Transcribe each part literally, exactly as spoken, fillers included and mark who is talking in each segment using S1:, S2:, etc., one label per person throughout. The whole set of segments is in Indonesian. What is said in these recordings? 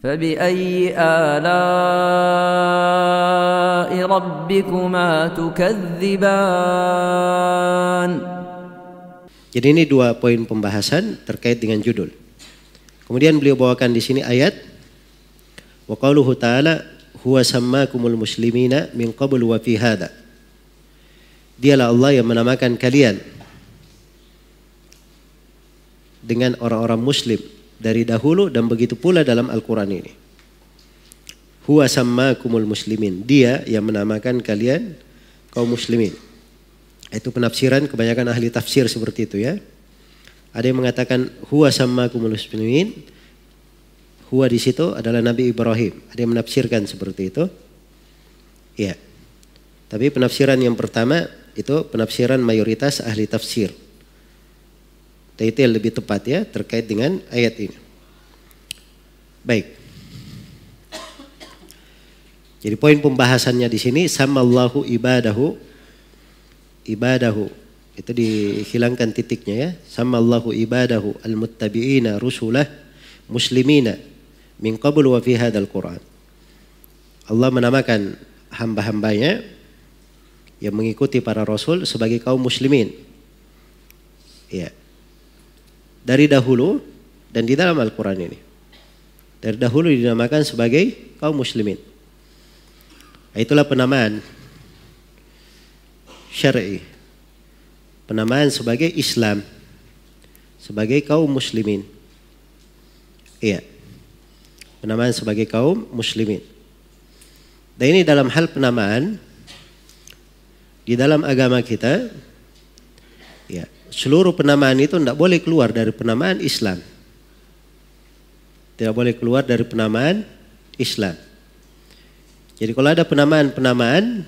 S1: فبأي آلاء ربكما تكذبان.
S2: Jadi ini dua poin pembahasan terkait dengan judul. Kemudian beliau bawakan di sini ayat wa qauluhu ta'ala huwa sammakumul muslimina min qabl wa fi hadha. Dialah Allah yang menamakan kalian dengan orang-orang muslim dari dahulu dan begitu pula dalam Al-Quran ini. Huwa sammakumul muslimin. Dia yang menamakan kalian kaum muslimin. Itu penafsiran kebanyakan ahli tafsir seperti itu ya. Ada yang mengatakan huwa sammakumul muslimin. Huwa di situ adalah Nabi Ibrahim. Ada yang menafsirkan seperti itu. Ya. Tapi penafsiran yang pertama itu penafsiran mayoritas ahli tafsir. Dan itu yang lebih tepat ya terkait dengan ayat ini. Baik. Jadi poin pembahasannya di sini samallahu ibadahu ibadahu itu dihilangkan titiknya ya. Samallahu ibadahu almuttabi'ina rusulah muslimina min qablu wa fi hadzal Qur'an. Allah menamakan hamba-hambanya yang mengikuti para rasul sebagai kaum muslimin. Ya. Dari dahulu dan di dalam Al-Quran ini. Dari dahulu dinamakan sebagai kaum muslimin. Itulah penamaan syar'i. Penamaan sebagai Islam. Sebagai kaum muslimin. Iya. Penamaan sebagai kaum muslimin. Dan ini dalam hal penamaan. Di dalam agama kita. Ya. Seluruh penamaan itu tidak boleh keluar dari penamaan Islam. Tidak boleh keluar dari penamaan Islam. Jadi kalau ada penamaan-penamaan,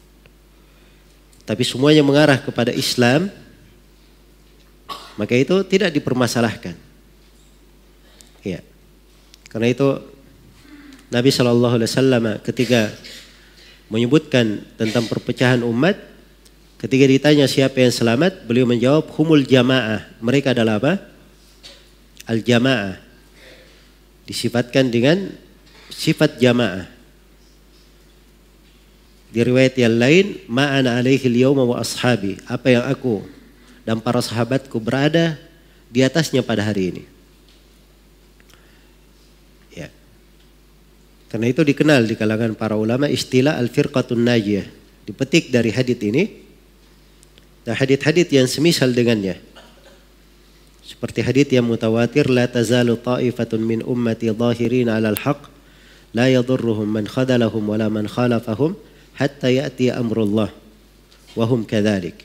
S2: tapi semuanya mengarah kepada Islam, maka itu tidak dipermasalahkan. Ya. Karena itu Nabi shallallahu alaihi wasallam ketika menyebutkan tentang perpecahan umat, ketika ditanya siapa yang selamat, beliau menjawab humul jamaah. Mereka adalah apa? Al-jamaah. Disifatkan dengan sifat jamaah. Di riwayat yang lain, ma'ana alaihi al-yawma wa ashabi. Apa yang aku dan para sahabatku berada di atasnya pada hari ini. Ya. Karena itu dikenal di kalangan para ulama istilah al-firqatun najiyah. Dipetik dari hadits ini. Dan hadits-hadits yang semisal dengannya. Seperti hadits yang mutawatir, la tazalu ta'ifatun min ummati zahirin 'alal haqq la yadurruhum man khadalahum wala man khalafahum hatta ya'ti amrullah wa hum kadzalik.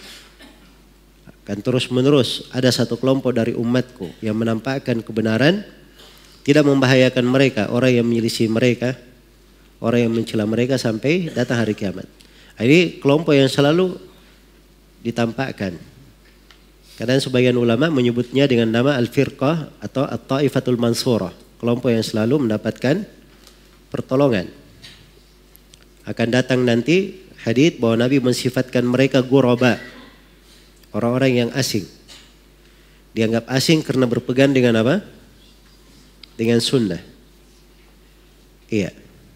S2: Akan terus-menerus ada satu kelompok dari umatku yang menampakkan kebenaran, tidak membahayakan mereka, orang yang menyelisih mereka, orang yang mencela mereka sampai datang hari kiamat. Ini kelompok yang selalu ditampakkan. Kadang sebagian ulama menyebutnya dengan nama al-firqah atau at-ta'ifatul mansurah, kelompok yang selalu mendapatkan pertolongan. Akan datang nanti hadits bahwa Nabi mensifatkan mereka ghuraba, orang-orang yang asing. Dianggap asing karena berpegang dengan apa? Dengan sunnah. Iya.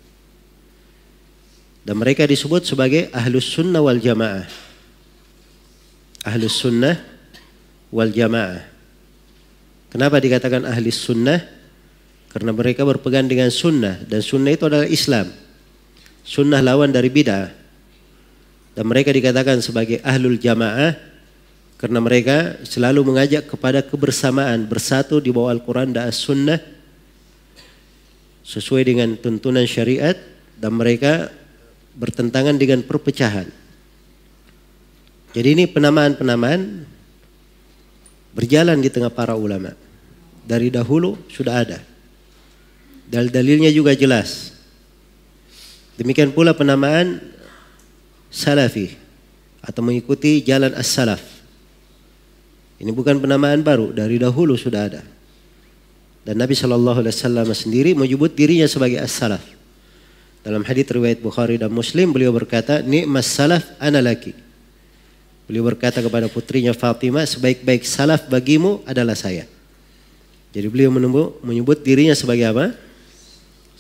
S2: Dan mereka disebut sebagai ahlus sunnah wal jamaah. Ahlus sunnah wal jamaah. Kenapa dikatakan ahlus sunnah? Karena mereka berpegang dengan sunnah. Dan sunnah itu adalah Islam. Sunnah lawan dari bid'ah. Dan mereka dikatakan sebagai ahlul jamaah. Karena mereka selalu mengajak kepada kebersamaan. Bersatu di bawah Al-Quran dan As-Sunnah. Sesuai dengan tuntunan syariat. Dan mereka bertentangan dengan perpecahan. Jadi ini penamaan-penamaan berjalan di tengah para ulama. Dari dahulu sudah ada. Dalil-dalilnya juga jelas. Demikian pula penamaan salafi atau mengikuti jalan as-salaf. Ini bukan penamaan baru, dari dahulu sudah ada. Dan Nabi shallallahu alaihi wasallam sendiri menyebut dirinya sebagai as-salaf. Dalam hadits riwayat Bukhari dan Muslim beliau berkata, ni'mas salaf ana laki. Beliau berkata kepada putrinya Fatimah, sebaik-baik salaf bagimu adalah saya. Jadi beliau menyebut dirinya sebagai apa?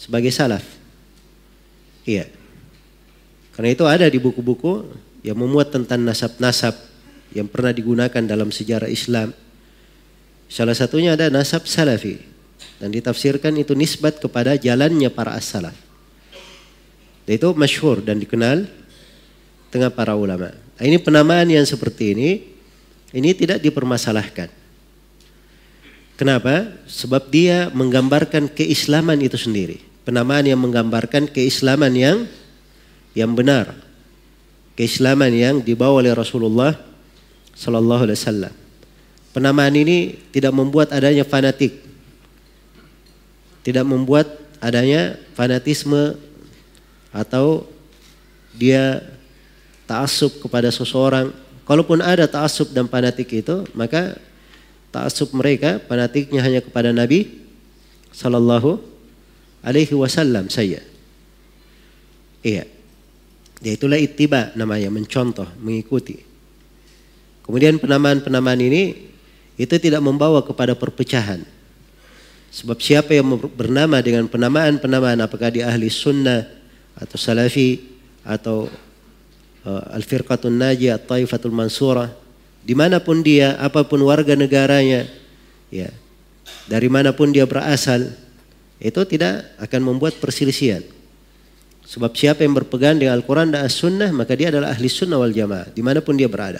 S2: sebagai salaf. Iya. Karena itu ada di buku-buku yang memuat tentang nasab-nasab yang pernah digunakan dalam sejarah Islam. Salah satunya ada nasab salafi. Dan ditafsirkan itu nisbat kepada jalannya para as-salaf. Itu masyhur dan dikenal tengah para ulama. Ini penamaan yang seperti ini, ini tidak dipermasalahkan. Kenapa? Sebab dia menggambarkan keislaman itu sendiri. Penamaan yang menggambarkan keislaman yang yang benar. Keislaman yang dibawa oleh Rasulullah sallallahu alaihi wasallam. Penamaan ini tidak membuat adanya fanatik. Tidak membuat adanya fanatisme atau dia ta'assub kepada seseorang. Kalaupun ada ta'assub dan fanatik itu, maka ta'assub mereka fanatiknya hanya kepada Nabi sallallahu alaihi wasallam saja. Iya. Ya itulah ittiba namanya, mencontoh, mengikuti. Kemudian penamaan-penamaan ini itu tidak membawa kepada perpecahan. Sebab siapa yang bernama dengan penamaan-penamaan, apakah dia ahli sunnah atau salafi atau uh, al-firqatun najiyah, at-taifatul mansurah, dimanapun dia, apapun warga negaranya, ya, dari manapun dia berasal, itu tidak akan membuat perselisihan. Sebab siapa yang berpegang dengan Al-Quran dan As-Sunnah, maka dia adalah ahli sunnah wal jamaah, dimanapun dia berada.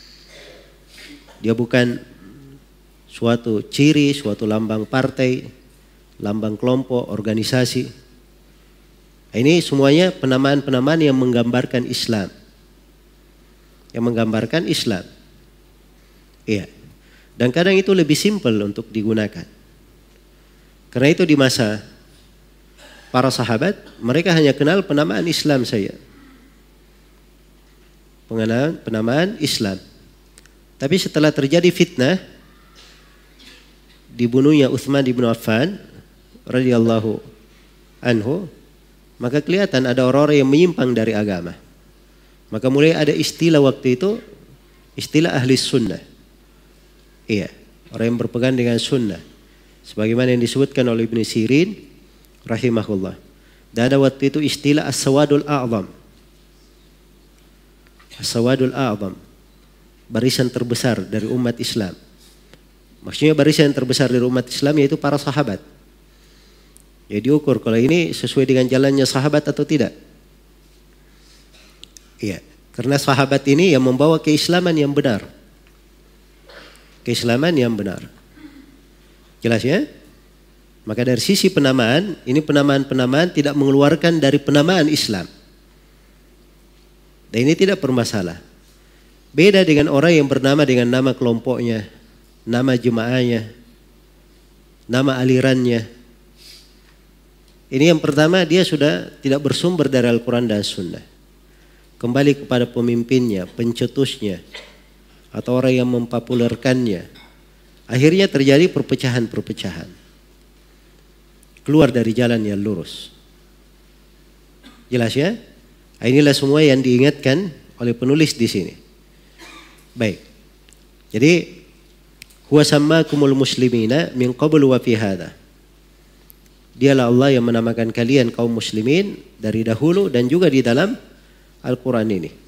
S2: Dia bukan suatu ciri, suatu lambang partai, lambang kelompok, organisasi. Ini semuanya penamaan-penamaan yang menggambarkan Islam. Yang menggambarkan Islam. Iya. Dan kadang itu lebih simpel untuk digunakan. Karena itu di masa para sahabat, mereka hanya kenal penamaan Islam saja. Pengenalan penamaan Islam. Tapi setelah terjadi fitnah, dibunuhnya Utsman bin Affan radhiyallahu anhu, maka kelihatan ada orang-orang yang menyimpang dari agama. Maka mulai ada istilah waktu itu, istilah ahli sunnah. Iya, orang yang berpegang dengan sunnah. Sebagaimana yang disebutkan oleh Ibnu Sirin rahimahullah. Dan ada waktu itu istilah as-sawadul a'zam. As-sawadul a'zam, barisan terbesar dari umat Islam. Maksudnya barisan terbesar dari umat Islam yaitu para sahabat. Ya diukur kalau ini sesuai dengan jalannya sahabat atau tidak. Iya, karena sahabat ini yang membawa keislaman yang benar. Keislaman yang benar. Jelas ya? Maka dari sisi penamaan, ini penamaan-penamaan tidak mengeluarkan dari penamaan Islam. Dan ini tidak bermasalah. Beda dengan orang yang bernama dengan nama kelompoknya, nama jemaahnya, nama alirannya. Ini yang pertama, dia sudah tidak bersumber dari Al-Quran dan Sunnah. Kembali kepada pemimpinnya, pencetusnya, atau orang yang mempopulerkannya. Akhirnya terjadi perpecahan-perpecahan. Keluar dari jalan yang lurus. Jelas ya? Inilah semua yang diingatkan oleh penulis di sini. Baik. Jadi huwa sammakumul muslimina min qablu wa fi hadha. Dialah Allah yang menamakan kalian kaum muslimin dari dahulu dan juga di dalam Al-Quran ini.